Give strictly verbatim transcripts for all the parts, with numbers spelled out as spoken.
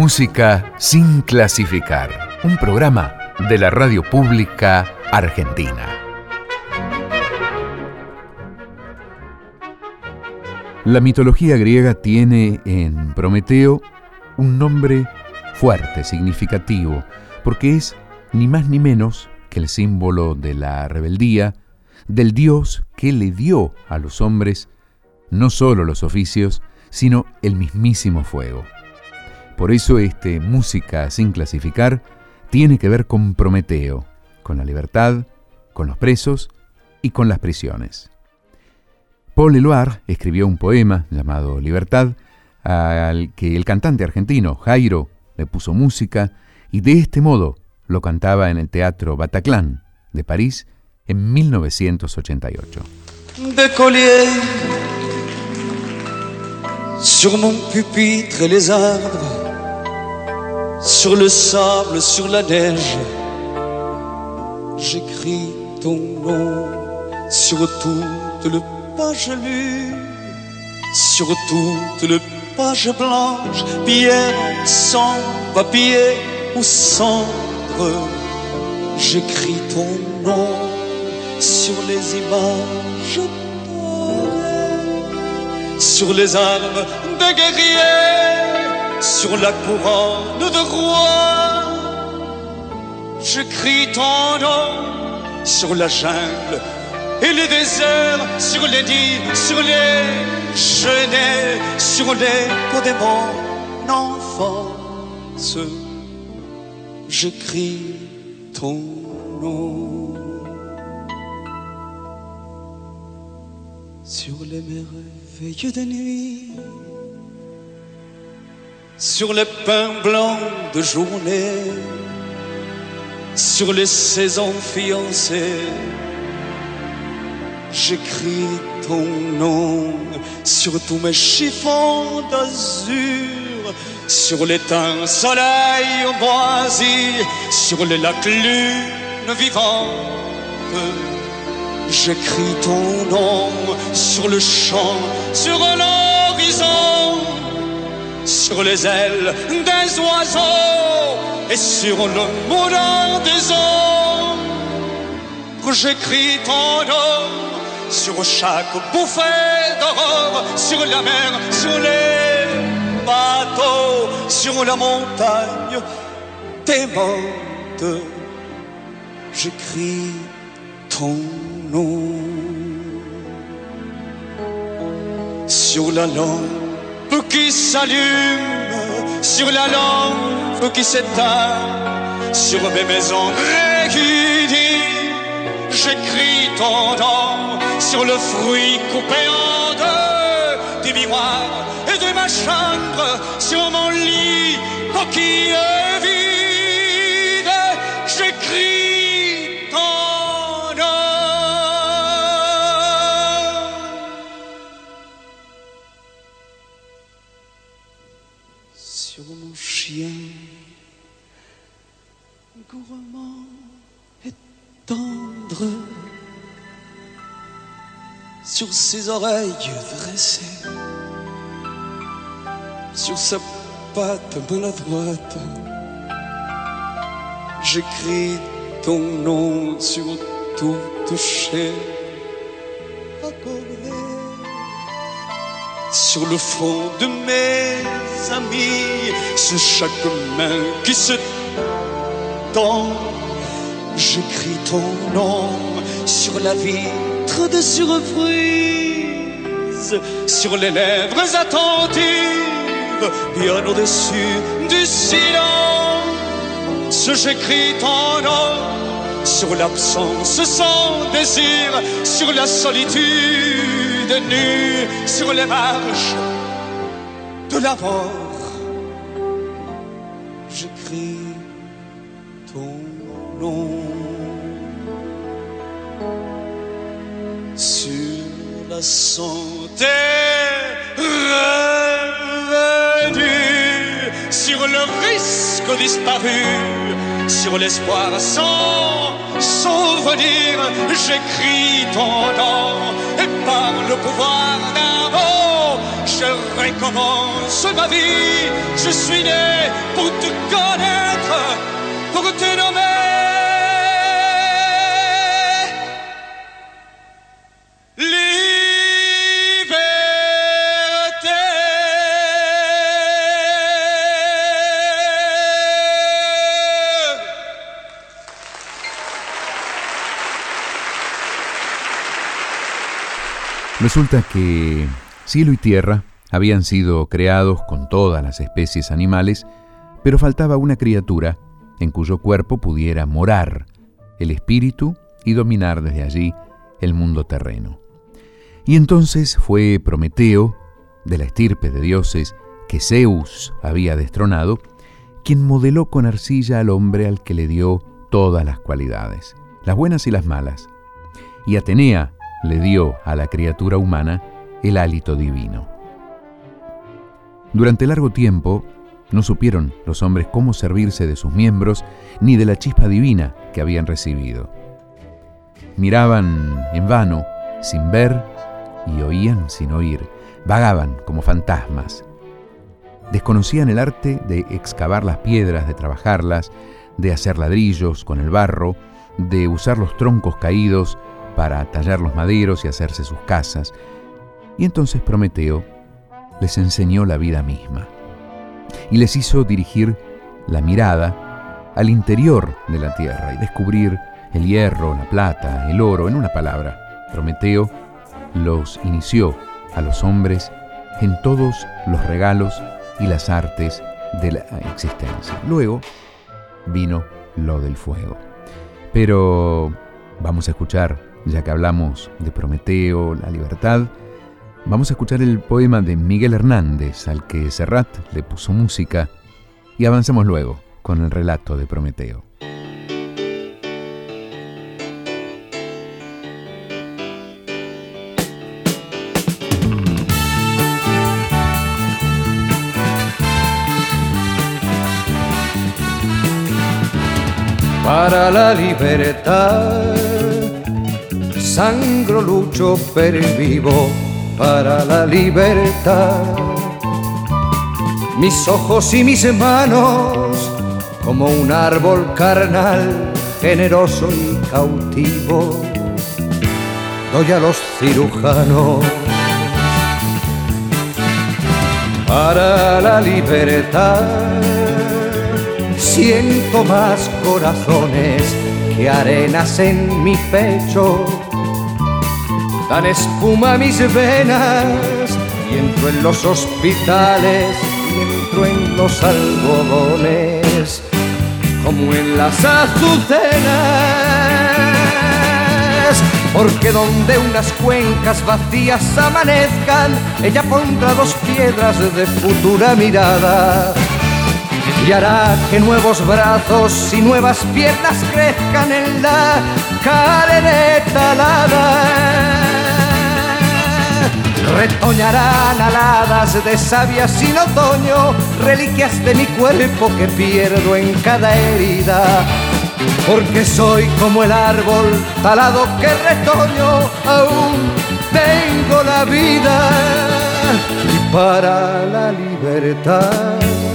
Música sin clasificar, un programa de la radio pública argentina. La mitología griega tiene en Prometeo un nombre fuerte, significativo, porque es ni más ni menos que el símbolo de la rebeldía del dios que le dio a los hombres no solo los oficios, sino el mismísimo fuego. Por eso este Música sin clasificar tiene que ver con Prometeo, con la libertad, con los presos y con las prisiones. Paul Eluard escribió un poema llamado Libertad, al que el cantante argentino Jairo le puso música y de este modo lo cantaba en el Teatro Bataclan de París en mil novecientos ochenta y ocho. De collier sur mon pupitre les arbres, sur le sable, sur la neige, j'écris ton nom sur toute le page lue, sur toute le page blanche, pierre, sang, papier ou cendre, j'écris ton nom sur les images dorées, sur les armes de guerriers, sur la couronne de roi. J'écris ton nom sur la jungle et les déserts, sur les nids, sur les genêts, sur les peaux de mon enfance. J'écris ton nom sur les merveilles de nuit, sur les pins blancs de journée, sur les saisons fiancées. J'écris ton nom sur tous mes chiffons d'azur, sur l'éteint soleil moisi, sur les lacs lunes vivantes. J'écris ton nom sur le champ, sur l'horizon, sur les ailes des oiseaux et sur le moulin des eaux. J'écris ton nom sur chaque bouffée d'aurore, sur la mer, sur les bateaux, sur la montagne démente. J'écris ton nom sur la lampe qui s'allume, sur la lampe qui s'éteint, sur mes maisons réunies. J'écris ton nom sur le fruit coupé en deux des miroirs et de ma chambre, sur mon lit qui est vide. J'écris ton nom sur mon chien gourmand et tendre, sur ses oreilles dressées, sur sa patte maladroite. J'écris ton nom sur toute chair accordée, sur le front de mes amis, sur chaque main qui se tend. J'écris ton nom sur la vitre de surprise, sur les lèvres attentives, bien au-dessus du silence. J'écris ton nom sur l'absence sans désir, sur la solitude nue, sur les marches de la mort. J'écris ton nom sur la santé revenue, sur le risque disparu, sur l'espoir sans souvenir. J'écris ton nom et par le pouvoir d'un mot, je recommence ma vie. Je suis né pour te connaître, pour te nommer Resulta que cielo y tierra habían sido creados con todas las especies animales, pero faltaba una criatura en cuyo cuerpo pudiera morar el espíritu y dominar desde allí el mundo terreno. Y entonces fue Prometeo, de la estirpe de dioses que Zeus había destronado, quien modeló con arcilla al hombre al que le dio todas las cualidades, las buenas y las malas. Y Atenea le dio a la criatura humana el hálito divino. Durante largo tiempo no supieron los hombres cómo servirse de sus miembros ni de la chispa divina que habían recibido. Miraban en vano, sin ver, y oían sin oír. Vagaban como fantasmas. Desconocían el arte de excavar las piedras, de trabajarlas, de hacer ladrillos con el barro, de usar los troncos caídos para tallar los maderos y hacerse sus casas. Y entonces Prometeo les enseñó la vida misma y les hizo dirigir la mirada al interior de la tierra y descubrir el hierro, la plata, el oro. En una palabra, Prometeo los inició a los hombres en todos los regalos y las artes de la existencia. Luego vino lo del fuego. Pero vamos a escuchar, ya que hablamos de Prometeo, la libertad, vamos a escuchar el poema de Miguel Hernández, al que Serrat le puso música, y avanzamos luego con el relato de Prometeo. Para la libertad sangro, lucho, pervivo para la libertad. Mis ojos y mis manos como un árbol carnal, generoso y cautivo, doy a los cirujanos. Para la libertad siento más corazones que arenas en mi pecho. Dan espuma a mis venas y entro en los hospitales y entro en los algodones como en las azucenas. Porque donde unas cuencas vacías amanezcan, ella pondrá dos piedras de futura mirada y hará que nuevos brazos y nuevas piernas crezcan en la carne talada. Retoñarán aladas de savia sin otoño, reliquias de mi cuerpo que pierdo en cada herida. Porque soy como el árbol talado que retoño, aún tengo la vida. Y para la libertad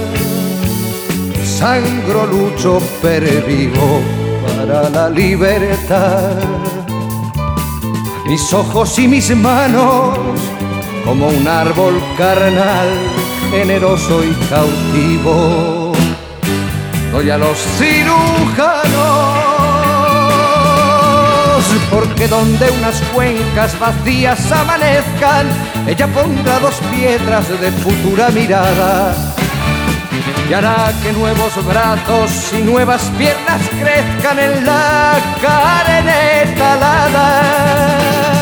sangro, lucho, pervivo para la libertad. Mis ojos y mis manos como un árbol carnal, generoso y cautivo, doy a los cirujanos. Porque donde unas cuencas vacías amanezcan, ella pondrá dos piedras de futura mirada y hará que nuevos brazos y nuevas piernas crezcan en la carne talada.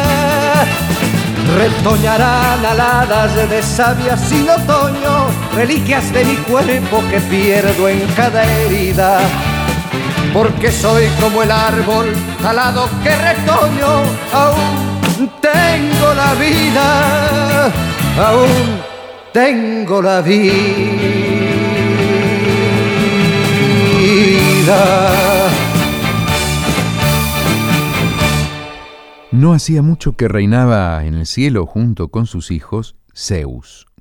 Retoñarán aladas de savia sin otoño, reliquias de mi cuerpo que pierdo en cada herida. Porque soy como el árbol talado que retoño, aún tengo la vida, aún tengo la vida. No hacía mucho que reinaba en el cielo junto con sus hijos Zeus,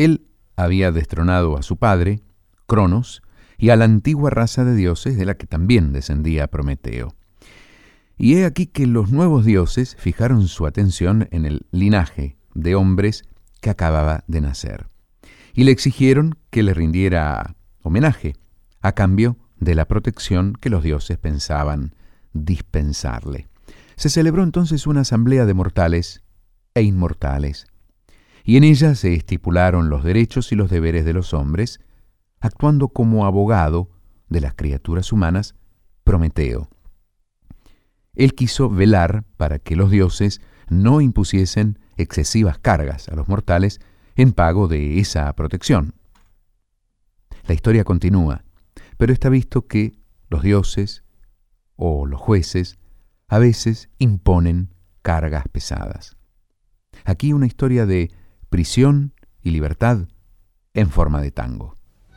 Él había destronado a su padre, Cronos, y a la antigua raza de dioses de la que también descendía Prometeo. Y he aquí que los nuevos dioses fijaron su atención en el linaje de hombres que acababa de nacer, y le exigieron que le rindiera homenaje a cambio de la protección que los dioses pensaban dispensarle. Se celebró entonces una asamblea de mortales e inmortales, y en ella se estipularon los derechos y los deberes de los hombres, actuando como abogado de las criaturas humanas Prometeo. Él quiso velar para que los dioses no impusiesen excesivas cargas a los mortales en pago de esa protección. La historia continúa, pero está visto que los dioses o los jueces a veces imponen cargas pesadas. Aquí una historia de prisión y libertad en forma de tango.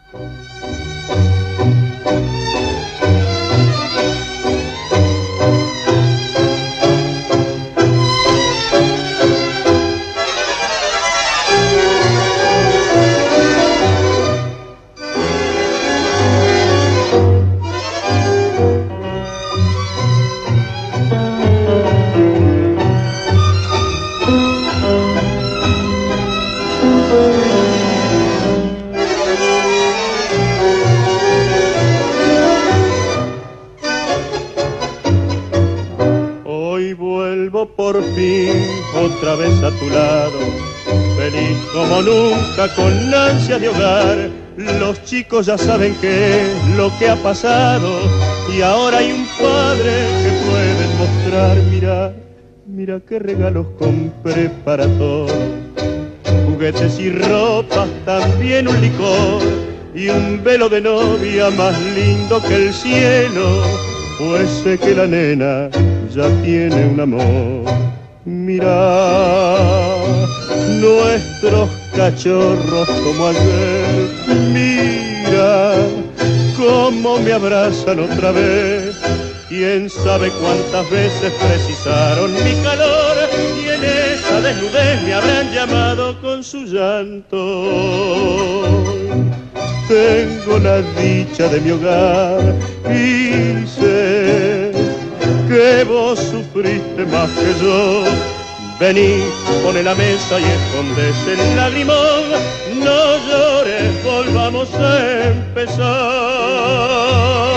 Por fin, otra vez a tu lado, feliz como nunca, con ansia de hogar. Los chicos ya saben qué es lo que ha pasado, y ahora hay un padre que pueden mostrar. Mira, mira qué regalos compré para todos, juguetes y ropas, también un licor, y un velo de novia más lindo que el cielo, pues sé que la nena ya tiene un amor. Mira nuestros cachorros como ayer, mira cómo me abrazan otra vez. Quién sabe cuántas veces precisaron mi calor, y en esa desnudez me habrán llamado con su llanto. Tengo la dicha de mi hogar y sé que vos sufriste más que yo. Vení, pone la mesa y escondes el lagrimón. No llores, volvamos a empezar.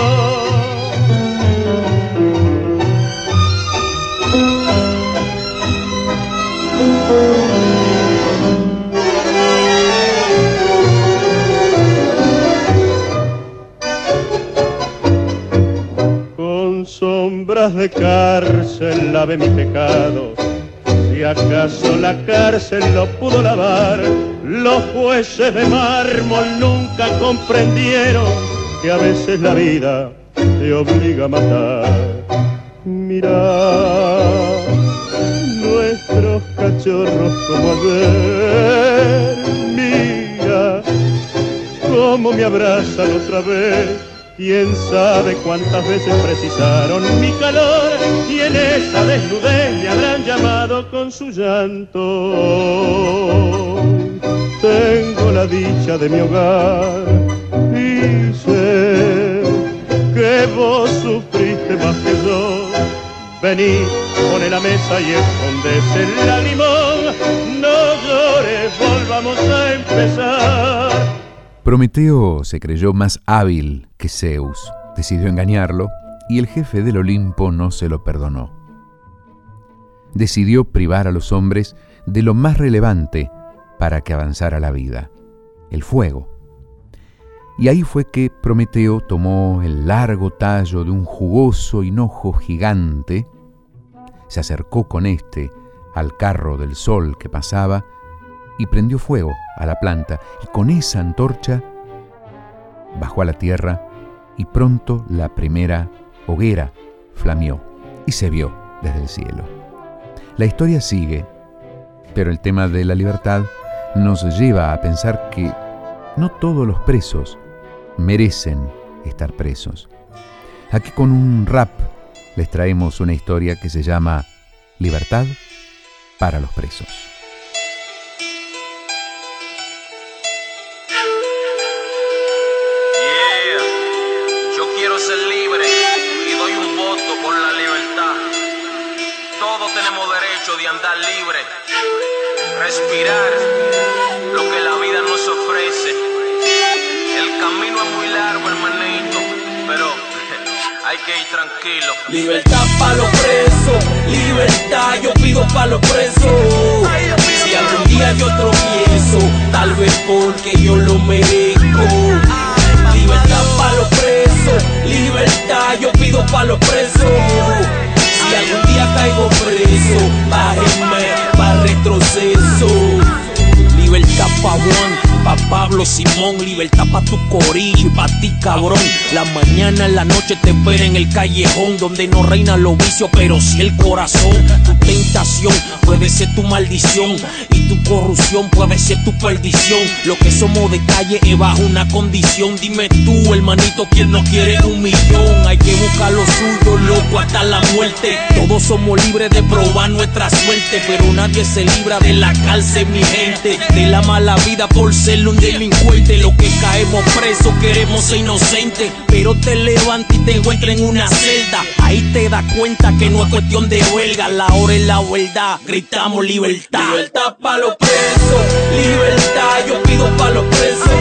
Con sombras de cárcel lavé mi pecado, si acaso la cárcel lo pudo lavar. Los jueces de mármol nunca comprendieron que a veces la vida te obliga a matar. Mirá nuestros cachorros como ayer, mira cómo me abrazan otra vez. Quién sabe cuántas veces precisaron mi calor, y en esa desnudez me habrán llamado con su llanto. Tengo la dicha de mi hogar y sé que vos sufriste más que yo. Vení, pone la mesa y escondes el lagrimón. No llores, volvamos a empezar. Prometeo se creyó más hábil que Zeus, decidió engañarlo, y el jefe del Olimpo no se lo perdonó. Decidió privar a los hombres de lo más relevante para que avanzara la vida, el fuego. Y ahí fue que Prometeo tomó el largo tallo de un jugoso hinojo gigante, se acercó con este al carro del sol que pasaba y prendió fuego a la planta, y con esa antorcha bajó a la tierra, y pronto la primera hoguera flameó y se vio desde el cielo. La historia sigue, pero el tema de la libertad nos lleva a pensar que no todos los presos merecen estar presos. Aquí con un rap les traemos una historia que se llama Libertad para los presos. derecho de andar libre, respirar lo que la vida nos ofrece. El camino es muy largo, hermanito, pero hay que ir tranquilo. Libertad pa' los presos, libertad yo pido pa' los presos. Si algún día yo tropiezo, tal vez porque yo lo merezco. Libertad pa' los presos, libertad yo pido pa' los presos. Si algún día caigo preso, bájenme pa' retroceso. Libertad pa' Juan, pa' Pablo Simón, libertad pa' tu corillo y pa' ti cabrón. La mañana en la noche te espera en el callejón, donde no reinan los vicios pero sí el corazón. Tu tentación puede ser tu maldición y tu corrupción puede ser tu perdición. Lo que somos de calle es bajo una condición. Dime tú, hermanito, ¿quién no quiere un millón? Hay que buscar lo suyo, loco, hasta la muerte. Todos somos libres de probar nuestra suerte, pero nadie se libra de la cárcel, mi gente, de la mala vida por ser un delincuente. Lo que caemos presos queremos ser inocentes, pero te levantas y te encuentras en una celda. Ahí te das cuenta que no es cuestión de huelga, la hora es la verdad, gritamos libertad. Libertad pa' los presos, libertad yo pido pa' los presos.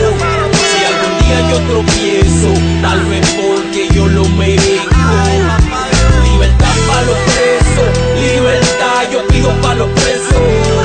Si algún día yo tropiezo, tal vez porque yo lo merezco. Libertad pa' los presos, libertad yo pido pa' los presos.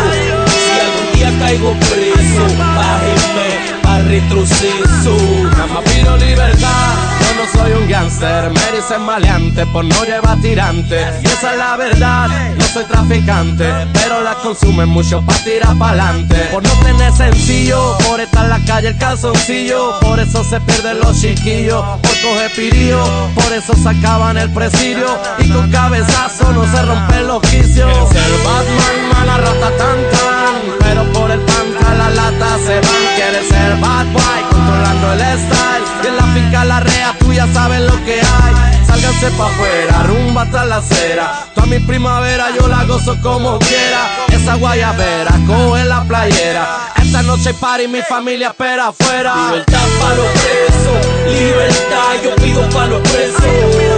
Si algún día caigo preso, bájenme pa' retroceso. Nada más pido libertad, yo no soy un gánster. Me dicen maleante por no llevar tirante, y esa es la verdad, no soy traficante, pero la consumen mucho pa' tirar pa'lante. Por no tener sencillo, por estar en la calle el calzoncillo, por eso se pierden los chiquillos, por coger pirillo, por eso se acaban el presidio, y con cabezazo no se rompen los quicios. Quieren ser Batman, mala rata tan tan, pero por el pan a la lata se van. Quieren ser bad boy, controlando el style, y en la finca la rea tú ya sabes lo que hay. Sálganse pa' afuera, rumba hasta la acera. Toda mi primavera yo la gozo como quiera. Esa guayabera, coge la playera. Esta noche party mi familia espera afuera. Libertad pa' los presos, libertad yo pido pa' los presos.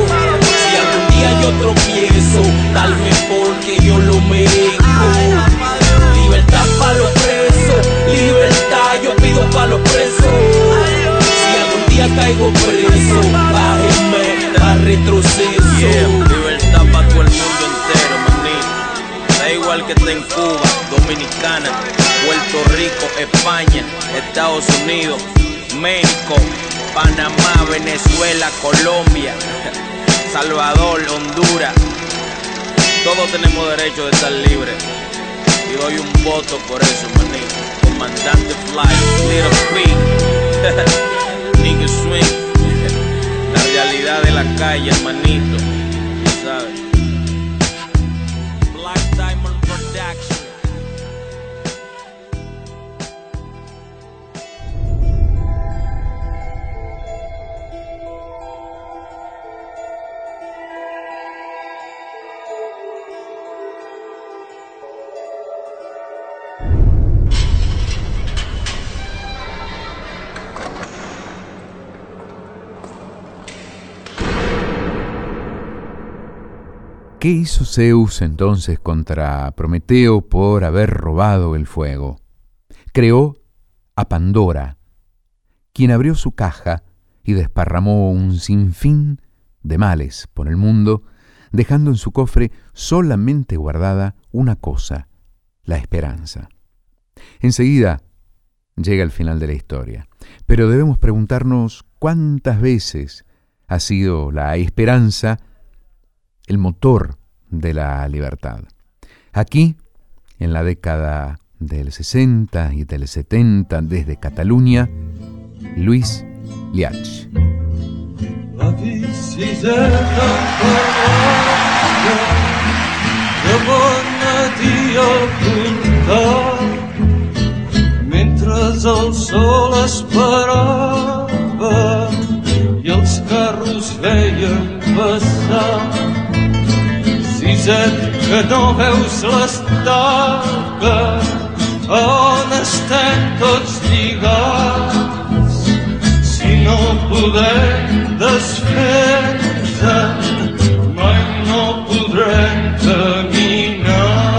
Si algún día yo tropiezo, tal vez porque yo lo merezco. Libertad pa' los presos, libertad yo pido pa' los presos. Si algún día caigo preso, bájenme pa' retroceso. Yeah, libertad pa' todo el mundo entero, manito. Da igual que esté en Cuba, Dominicana, Puerto Rico, España, Estados Unidos, México, Panamá, Venezuela, Colombia, Salvador, Honduras. Todos tenemos derecho de estar libres. Y doy un voto por eso, manito. Comandante Fly, Little P, Nigga Swing. La realidad de la calle, hermanito, ¿sabes? Black Diamond Production. ¿Qué hizo Zeus entonces contra Prometeo por haber robado el fuego? Creó a Pandora, quien abrió su caja y desparramó un sinfín de males por el mundo, dejando en su cofre solamente guardada una cosa, la esperanza. Enseguida llega el final de la historia, pero debemos preguntarnos cuántas veces ha sido la esperanza el motor de la libertad. Aquí, en la década del sesenta y del setenta, desde Cataluña, Luis Llach. La visiteta parlada de bona dia portar, mentre el sol esperava i els carros feien passar. Siset, que no veus les taques on estem tots lligats. Si no podem desfer-nos, mai no podrem caminar.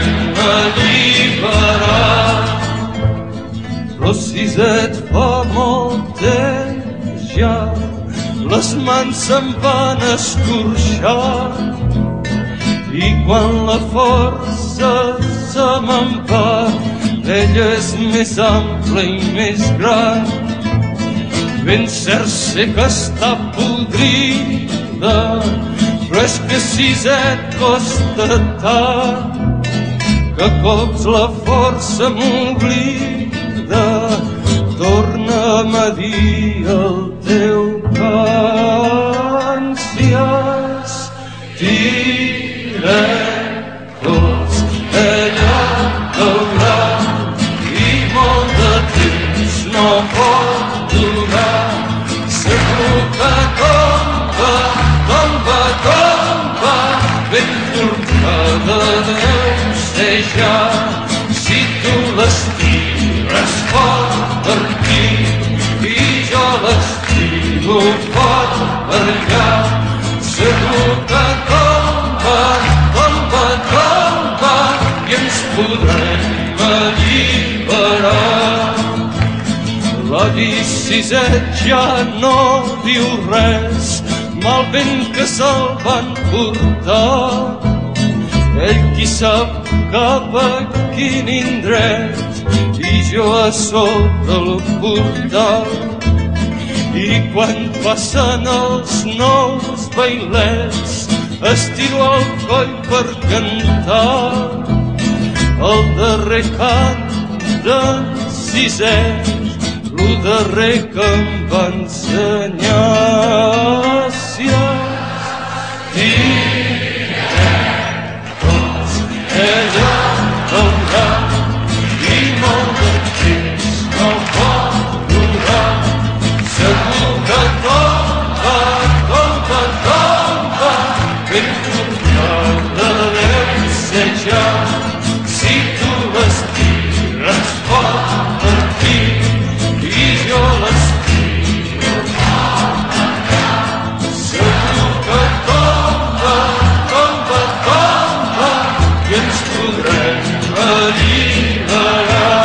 m'alliberar. Però si et fa molt temps ja les mans se'n van escorxar i quan la força se me'n va ella és més ampla i més gran. Ben cert sé que està podrida, però és que si et costa tant que cops la força m'oblida. Torna'm a dir el teu cant si has directos allà cauran i molt de temps no pot durar. Segur que tomba, tomba, tomba, ben tornada deu ser ja. Si tu les tires fort per aquí i jo les tiro fort per allà, segur que tomba, tomba, tomba i ens podrem alliberar. La Vicisset ja no diu res, mal vent que se'l van portar. Ell qui sap cap a quin indret i jo a sota el portal. I quan passen els nous bailets estiro el coll per cantar el darrer cant d'en Sisset, lo darrer que em va ensenyar. Si has directos ella veurà i molt de temps no pot durar. Segur que tomba, tomba, tomba, ben tornada deu ser ja. Si tu les tires fort per aquí i jo les tiro fort per allà, segur que tomba, tomba, tomba i ens podrem alliberar.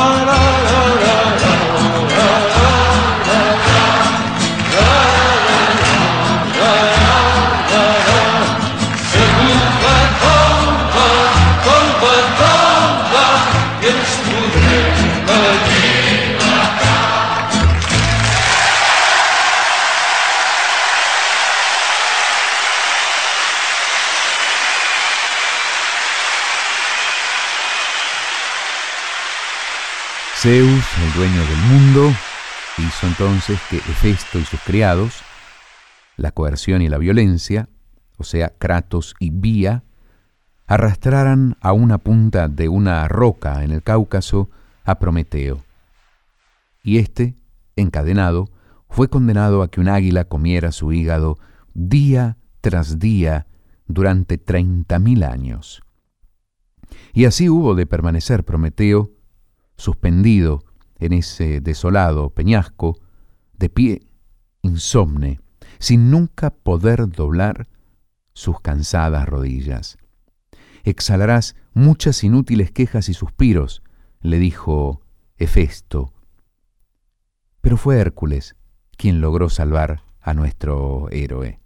Zeus, el dueño del mundo, hizo entonces que Hefesto y sus criados, la coerción y la violencia, o sea, Kratos y Bia, arrastraran a una punta de una roca en el Cáucaso a Prometeo. Y éste, encadenado, fue condenado a que un águila comiera su hígado día tras día durante treinta mil años. Y así hubo de permanecer Prometeo suspendido en ese desolado peñasco, de pie, insomne, sin nunca poder doblar sus cansadas rodillas. Exhalarás muchas inútiles quejas y suspiros, le dijo Hefesto. Pero fue Hércules quien logró salvar a nuestro héroe.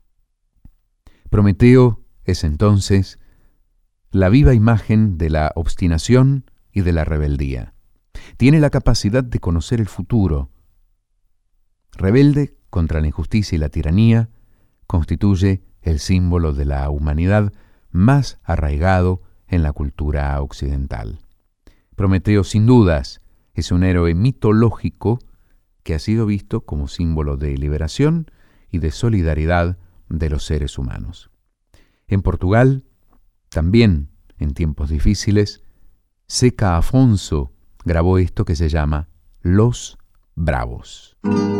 Prometeo es entonces la viva imagen de la obstinación y de la rebeldía. Tiene la capacidad de conocer el futuro. Rebelde contra la injusticia y la tiranía, constituye el símbolo de la humanidad más arraigado en la cultura occidental. Prometeo, sin dudas, es un héroe mitológico que ha sido visto como símbolo de liberación y de solidaridad de los seres humanos. En Portugal, también en tiempos difíciles, Zeca Afonso grabó esto que se llama Los Bravos.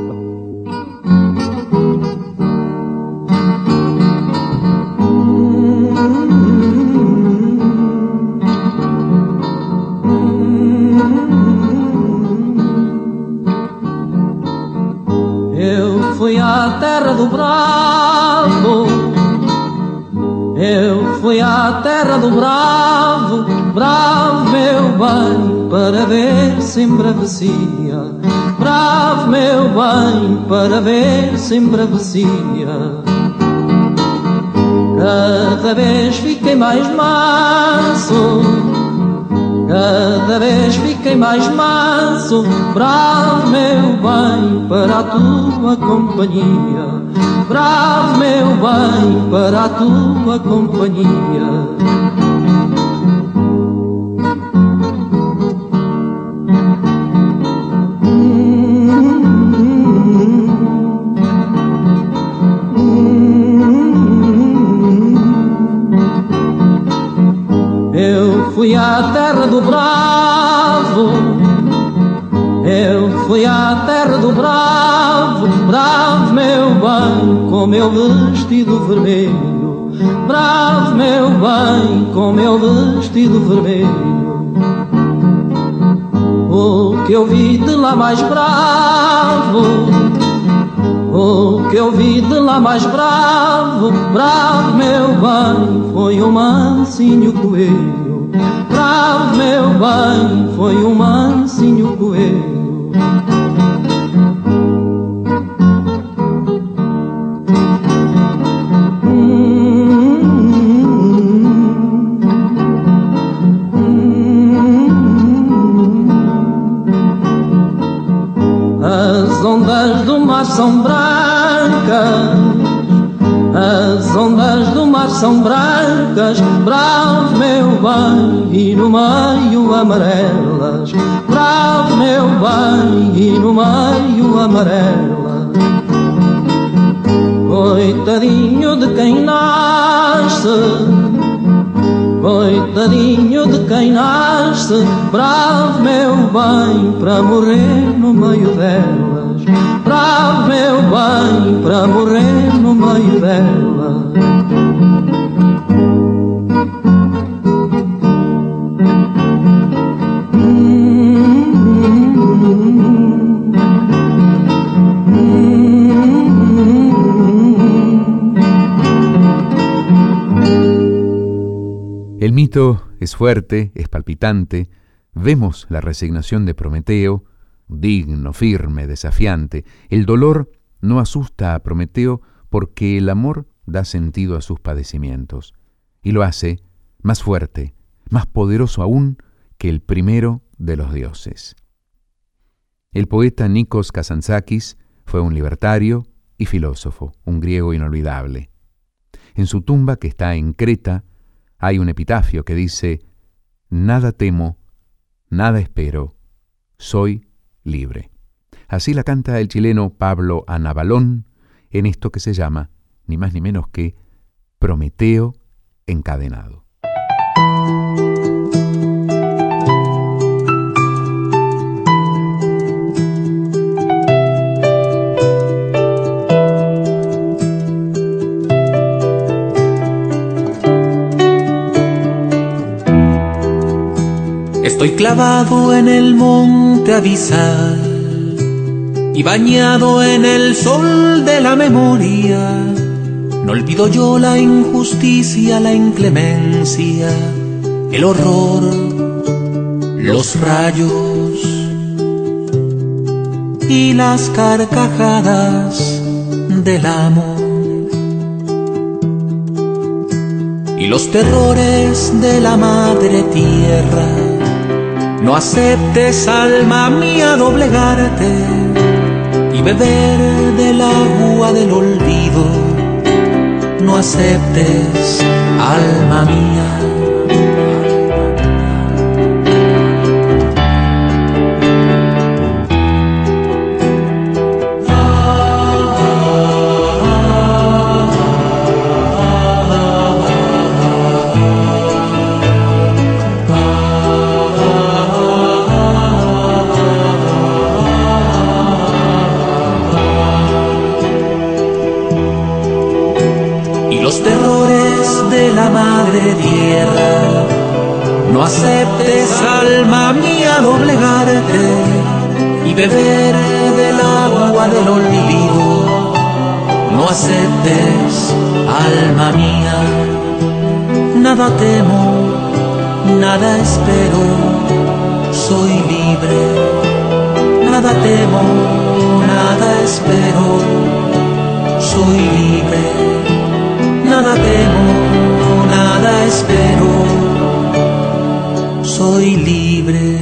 Eu fui à terra do bravo, eu fui à terra do bravo, bravo meu bem, para ver se embravecia. Bravo meu bem, para ver se embravecia. Cada vez fiquei mais manso, cada vez fiquei mais manso. Bravo meu bem, para a tua companhia. Bravo meu bem, para a tua companhia. Fui à terra do bravo, eu fui à terra do bravo. Bravo meu bem, com meu vestido vermelho. Bravo meu bem, com meu vestido vermelho. O que eu vi de lá mais bravo, o que eu vi de lá mais bravo. Bravo meu bem, foi o mansinho coelho. Bravo meu bem, foi um mansinho coelho. As ondas do mar são brancas, as ondas do mar são brancas. Bravo meu bem, e no meio amarelas. Bravo meu bem, e no meio amarelas. Coitadinho de quem nasce, coitadinho de quem nasce. Bravo meu bem, para morrer no meio delas. Bravo meu bem, para morrer no meio delas. El mito es fuerte, es palpitante. Vemos la resignación de Prometeo, digno, firme, desafiante. El dolor no asusta a Prometeo porque el amor da sentido a sus padecimientos y lo hace más fuerte, más poderoso aún que el primero de los dioses. El poeta Nikos Kazantzakis fue un libertario y filósofo, un griego inolvidable. En su tumba, que está en Creta, hay un epitafio que dice: nada temo, nada espero, soy libre. Así la canta el chileno Pablo Anabalón en esto que se llama, ni más ni menos que Prometeo encadenado. Estoy clavado en el monte abisal y bañado en el sol de la memoria. No olvido yo la injusticia, la inclemencia, el horror, los rayos y las carcajadas del amor y los terrores de la madre tierra. No aceptes, alma mía, doblegarte y beber del agua del olvido. No aceptes, alma mía. Tierra, no aceptes, alma mía, doblegarte y beber del agua del olvido. No aceptes, alma mía, nada temo, nada espero, soy libre, nada temo, nada espero, soy libre, nada temo, nada espero, soy libre.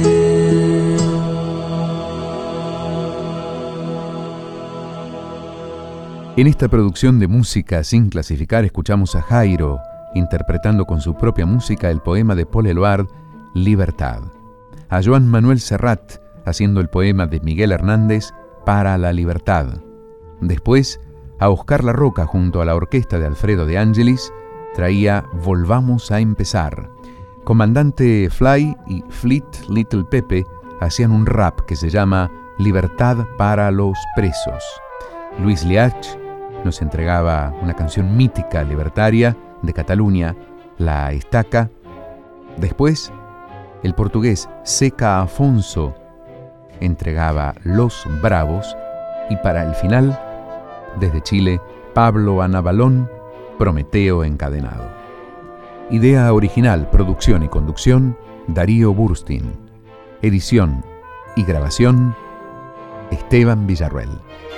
En esta producción de música sin clasificar escuchamos a Jairo interpretando con su propia música el poema de Paul Eluard, Libertad. A Joan Manuel Serrat haciendo el poema de Miguel Hernández, Para la Libertad. Después, a Oscar La Roca junto a la orquesta de Alfredo de Angelis traía Volvamos a empezar. Comandante Fly y Fleet Little Pepe hacían un rap que se llama Libertad para los presos. Luis Liach nos entregaba una canción mítica libertaria de Cataluña, La Estaca. Después, el portugués Zeca Afonso entregaba Los Bravos. Y para el final, desde Chile, Pablo Anabalón, Prometeo encadenado. Idea original, producción y conducción, Darío Burstin. Edición y grabación, Esteban Villarruel.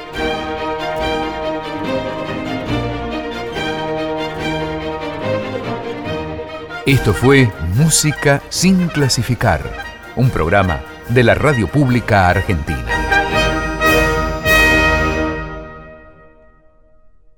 Esto fue Música sin clasificar, un programa de la Radio Pública Argentina.